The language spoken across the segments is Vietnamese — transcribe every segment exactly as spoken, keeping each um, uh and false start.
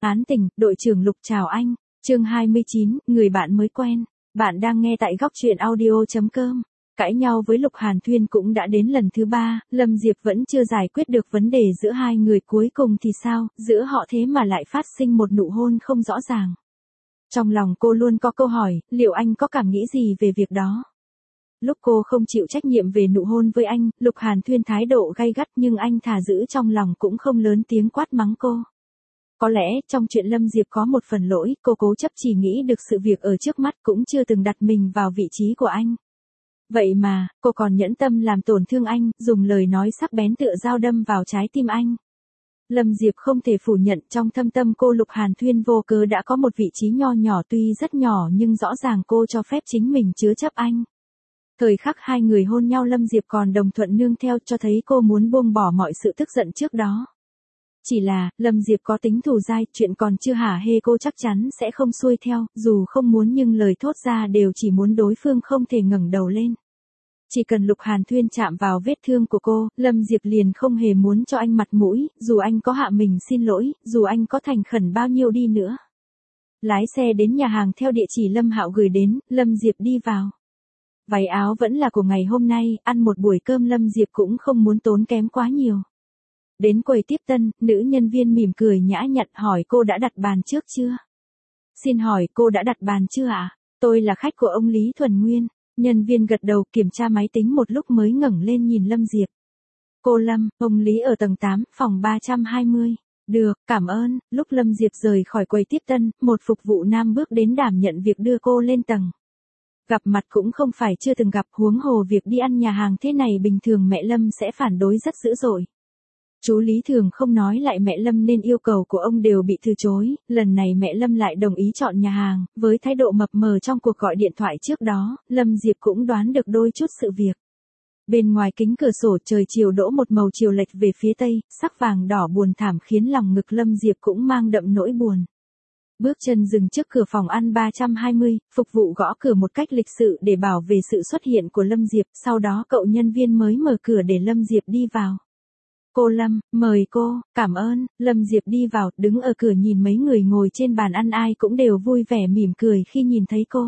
Án tình, đội trưởng Lục chào anh. Chương hai mươi chín, người bạn mới quen. Bạn đang nghe tại góc truyện audio chấm com. Cãi nhau với Lục Hàn Thuyên cũng đã đến lần thứ ba, Lâm Diệp vẫn chưa giải quyết được vấn đề giữa hai người, cuối cùng thì sao, giữa họ thế mà lại phát sinh một nụ hôn không rõ ràng. Trong lòng cô luôn có câu hỏi, liệu anh có cảm nghĩ gì về việc đó? Lúc cô không chịu trách nhiệm về nụ hôn với anh, Lục Hàn Thuyên thái độ gay gắt, nhưng anh thà giữ trong lòng cũng không lớn tiếng quát mắng cô. Có lẽ, trong chuyện Lâm Diệp có một phần lỗi, cô cố chấp chỉ nghĩ được sự việc ở trước mắt, cũng chưa từng đặt mình vào vị trí của anh. Vậy mà, cô còn nhẫn tâm làm tổn thương anh, dùng lời nói sắc bén tựa dao đâm vào trái tim anh. Lâm Diệp không thể phủ nhận, trong thâm tâm cô Lục Hàn Thuyên vô cớ đã có một vị trí nho nhỏ, tuy rất nhỏ nhưng rõ ràng cô cho phép chính mình chứa chấp anh. Thời khắc hai người hôn nhau, Lâm Diệp còn đồng thuận nương theo, cho thấy cô muốn buông bỏ mọi sự tức giận trước đó. Chỉ là, Lâm Diệp có tính thù dai, chuyện còn chưa hả hê cô chắc chắn sẽ không xuôi theo, dù không muốn nhưng lời thốt ra đều chỉ muốn đối phương không thể ngẩng đầu lên. Chỉ cần Lục Hàn Thuyên chạm vào vết thương của cô, Lâm Diệp liền không hề muốn cho anh mặt mũi, dù anh có hạ mình xin lỗi, dù anh có thành khẩn bao nhiêu đi nữa. Lái xe đến nhà hàng theo địa chỉ Lâm Hạo gửi đến, Lâm Diệp đi vào. Váy áo vẫn là của ngày hôm nay, ăn một buổi cơm Lâm Diệp cũng không muốn tốn kém quá nhiều. Đến quầy tiếp tân, nữ nhân viên mỉm cười nhã nhặn hỏi cô đã đặt bàn trước chưa? Xin hỏi cô đã đặt bàn chưa ạ? À? Tôi là khách của ông Lý Thuần Nguyên. Nhân viên gật đầu, kiểm tra máy tính một lúc mới ngẩng lên nhìn Lâm Diệp. Cô Lâm, ông Lý ở tầng tám, phòng ba trăm hai mươi. Được, cảm ơn. Lúc Lâm Diệp rời khỏi quầy tiếp tân, một phục vụ nam bước đến đảm nhận việc đưa cô lên tầng. Gặp mặt cũng không phải chưa từng gặp, huống hồ việc đi ăn nhà hàng thế này bình thường mẹ Lâm sẽ phản đối rất dữ dội. Chú Lý thường không nói lại mẹ Lâm nên yêu cầu của ông đều bị từ chối, lần này mẹ Lâm lại đồng ý chọn nhà hàng, với thái độ mập mờ trong cuộc gọi điện thoại trước đó, Lâm Diệp cũng đoán được đôi chút sự việc. Bên ngoài kính cửa sổ trời chiều đỗ một màu chiều lệch về phía tây, sắc vàng đỏ buồn thảm khiến lòng ngực Lâm Diệp cũng mang đậm nỗi buồn. Bước chân dừng trước cửa phòng ăn ba trăm hai mươi, phục vụ gõ cửa một cách lịch sự để bảo về sự xuất hiện của Lâm Diệp, sau đó cậu nhân viên mới mở cửa để Lâm Diệp đi vào. Cô Lâm, mời cô, cảm ơn. Lâm Diệp đi vào, đứng ở cửa nhìn mấy người ngồi trên bàn ăn ai cũng đều vui vẻ mỉm cười khi nhìn thấy cô.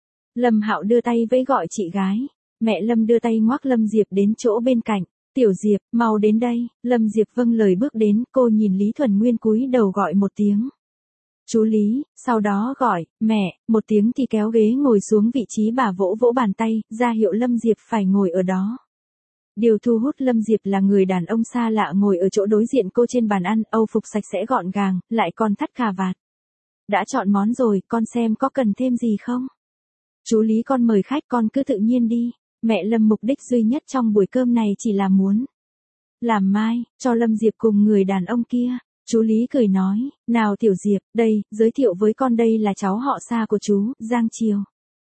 Lâm Hạo đưa tay vẫy gọi chị gái. Mẹ Lâm đưa tay ngoắc Lâm Diệp đến chỗ bên cạnh. Tiểu Diệp, mau đến đây. Lâm Diệp vâng lời bước đến, cô nhìn Lý Thuần Nguyên cúi đầu gọi một tiếng. Chú Lý, sau đó gọi, mẹ, một tiếng thì kéo ghế ngồi xuống vị trí bà, vỗ vỗ bàn tay, ra hiệu Lâm Diệp phải ngồi ở đó. Điều thu hút Lâm Diệp là người đàn ông xa lạ ngồi ở chỗ đối diện cô trên bàn ăn, âu phục sạch sẽ gọn gàng, lại còn thắt cà vạt. Đã chọn món rồi, con xem có cần thêm gì không? Chú Lý, con mời khách, con cứ tự nhiên đi. Mẹ Lâm mục đích duy nhất trong buổi cơm này chỉ là muốn làm mai, cho Lâm Diệp cùng người đàn ông kia. Chú Lý cười nói, nào Tiểu Diệp, đây, giới thiệu với con đây là cháu họ xa của chú, Giang Triều.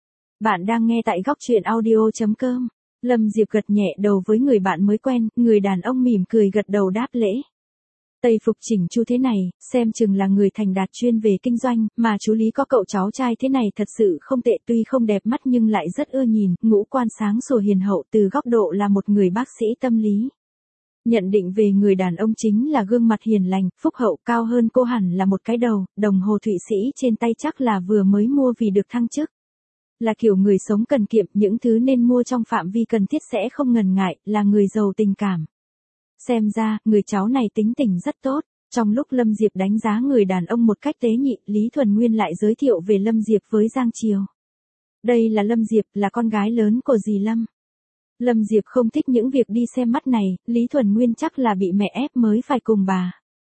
Bạn đang nghe tại góc truyện audio chấm com. Lâm Diệp gật nhẹ đầu với người bạn mới quen, người đàn ông mỉm cười gật đầu đáp lễ. Tây phục chỉnh chu thế này, xem chừng là người thành đạt chuyên về kinh doanh, mà chú Lý có cậu cháu trai thế này thật sự không tệ, tuy không đẹp mắt nhưng lại rất ưa nhìn, ngũ quan sáng sủa hiền hậu, từ góc độ là một người bác sĩ tâm lý. Nhận định về người đàn ông chính là gương mặt hiền lành, phúc hậu, cao hơn cô hẳn là một cái đầu, đồng hồ Thụy Sĩ trên tay chắc là vừa mới mua vì được thăng chức. Là kiểu người sống cần kiệm, những thứ nên mua trong phạm vi cần thiết sẽ không ngần ngại, là người giàu tình cảm. Xem ra, người cháu này tính tình rất tốt. Trong lúc Lâm Diệp đánh giá người đàn ông một cách tế nhị, Lý Thuần Nguyên lại giới thiệu về Lâm Diệp với Giang Triều. Đây là Lâm Diệp, là con gái lớn của dì Lâm. Lâm Diệp không thích những việc đi xem mắt này, Lý Thuần Nguyên chắc là bị mẹ ép mới phải cùng bà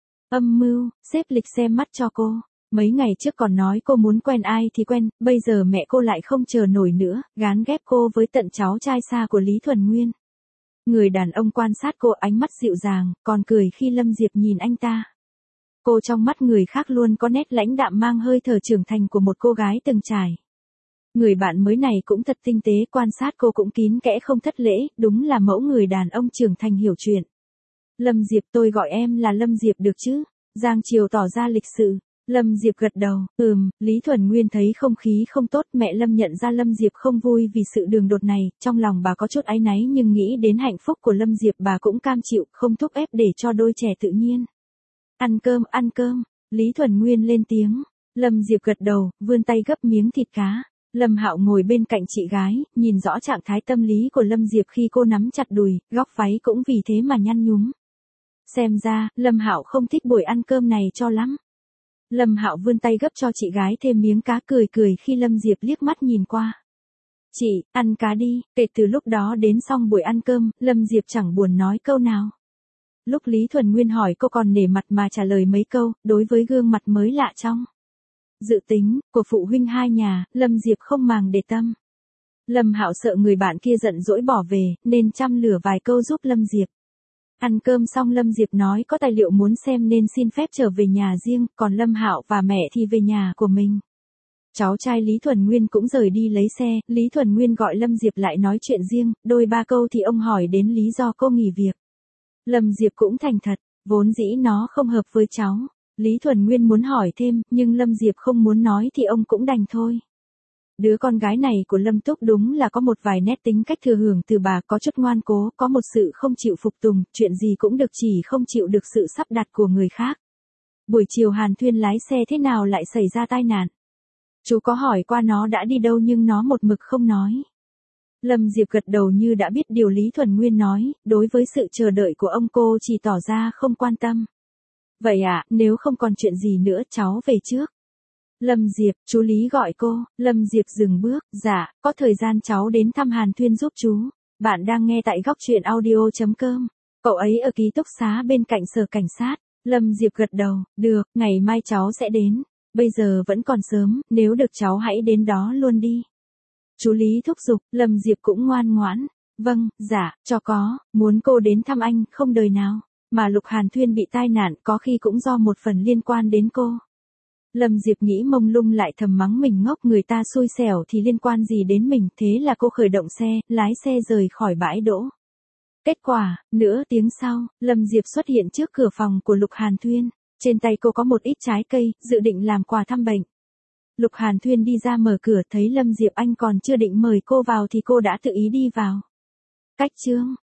âm mưu, xếp lịch xem mắt cho cô. Mấy ngày trước còn nói cô muốn quen ai thì quen, bây giờ mẹ cô lại không chờ nổi nữa, gán ghép cô với tận cháu trai xa của Lý Thuần Nguyên. Người đàn ông quan sát cô, ánh mắt dịu dàng, còn cười khi Lâm Diệp nhìn anh ta. Cô trong mắt người khác luôn có nét lãnh đạm mang hơi thở trưởng thành của một cô gái từng trải. Người bạn mới này cũng thật tinh tế, quan sát cô cũng kín kẽ không thất lễ, đúng là mẫu người đàn ông trưởng thành hiểu chuyện. Lâm Diệp, tôi gọi em là Lâm Diệp được chứ? Giang Triều tỏ ra lịch sự. Lâm Diệp gật đầu, ừm, Lý Thuần Nguyên thấy không khí không tốt, mẹ Lâm nhận ra Lâm Diệp không vui vì sự đường đột này, trong lòng bà có chút áy náy nhưng nghĩ đến hạnh phúc của Lâm Diệp bà cũng cam chịu, không thúc ép để cho đôi trẻ tự nhiên. Ăn cơm, ăn cơm. Lý Thuần Nguyên lên tiếng. Lâm Diệp gật đầu, vươn tay gấp miếng thịt cá. Lâm Hạo ngồi bên cạnh chị gái, nhìn rõ trạng thái tâm lý của Lâm Diệp khi cô nắm chặt đùi, góc váy cũng vì thế mà nhăn nhúm. Xem ra, Lâm Hạo không thích buổi ăn cơm này cho lắm. Lâm Hạo vươn tay gấp cho chị gái thêm miếng cá, cười cười khi Lâm Diệp liếc mắt nhìn qua. Chị, ăn cá đi. Kể từ lúc đó đến xong buổi ăn cơm, Lâm Diệp chẳng buồn nói câu nào. Lúc Lý Thuần Nguyên hỏi cô còn nể mặt mà trả lời mấy câu, đối với gương mặt mới lạ trong dự tính của phụ huynh hai nhà, Lâm Diệp không màng để tâm. Lâm Hạo sợ người bạn kia giận dỗi bỏ về, nên chăm lửa vài câu giúp Lâm Diệp. Ăn cơm xong Lâm Diệp nói có tài liệu muốn xem nên xin phép trở về nhà riêng, còn Lâm Hạo và mẹ thì về nhà của mình. Cháu trai Lý Thuần Nguyên cũng rời đi lấy xe, Lý Thuần Nguyên gọi Lâm Diệp lại nói chuyện riêng, đôi ba câu thì ông hỏi đến lý do cô nghỉ việc. Lâm Diệp cũng thành thật, vốn dĩ nó không hợp với cháu. Lý Thuần Nguyên muốn hỏi thêm, nhưng Lâm Diệp không muốn nói thì ông cũng đành thôi. Đứa con gái này của Lâm Túc đúng là có một vài nét tính cách thừa hưởng từ bà, có chút ngoan cố, có một sự không chịu phục tùng, chuyện gì cũng được chỉ không chịu được sự sắp đặt của người khác. Buổi chiều Hàn Thuyên lái xe thế nào lại xảy ra tai nạn? Chú có hỏi qua nó đã đi đâu nhưng nó một mực không nói. Lâm Diệp gật đầu như đã biết điều Lý Thuần Nguyên nói, đối với sự chờ đợi của ông cô chỉ tỏ ra không quan tâm. Vậy à, nếu không còn chuyện gì nữa cháu về trước. Lâm Diệp, chú Lý gọi cô. Lâm Diệp dừng bước, dạ, có thời gian cháu đến thăm Hàn Thuyên giúp chú. Bạn đang nghe tại góc truyện audio chấm com. Cậu ấy ở ký túc xá bên cạnh sở cảnh sát. Lâm Diệp gật đầu, được, ngày mai cháu sẽ đến. Bây giờ vẫn còn sớm, nếu được cháu hãy đến đó luôn đi. Chú Lý thúc giục, Lâm Diệp cũng ngoan ngoãn. Vâng, dạ, cho có, muốn cô đến thăm anh, không đời nào. Mà Lục Hàn Thuyên bị tai nạn có khi cũng do một phần liên quan đến cô. Lâm Diệp nghĩ mông lung lại thầm mắng mình ngốc, người ta xui xẻo thì liên quan gì đến mình, thế là cô khởi động xe, lái xe rời khỏi bãi đỗ. Kết quả, nửa tiếng sau, Lâm Diệp xuất hiện trước cửa phòng của Lục Hàn Thuyên. Trên tay cô có một ít trái cây, dự định làm quà thăm bệnh. Lục Hàn Thuyên đi ra mở cửa thấy Lâm Diệp Anh còn chưa định mời cô vào thì cô đã tự ý đi vào. Cách chương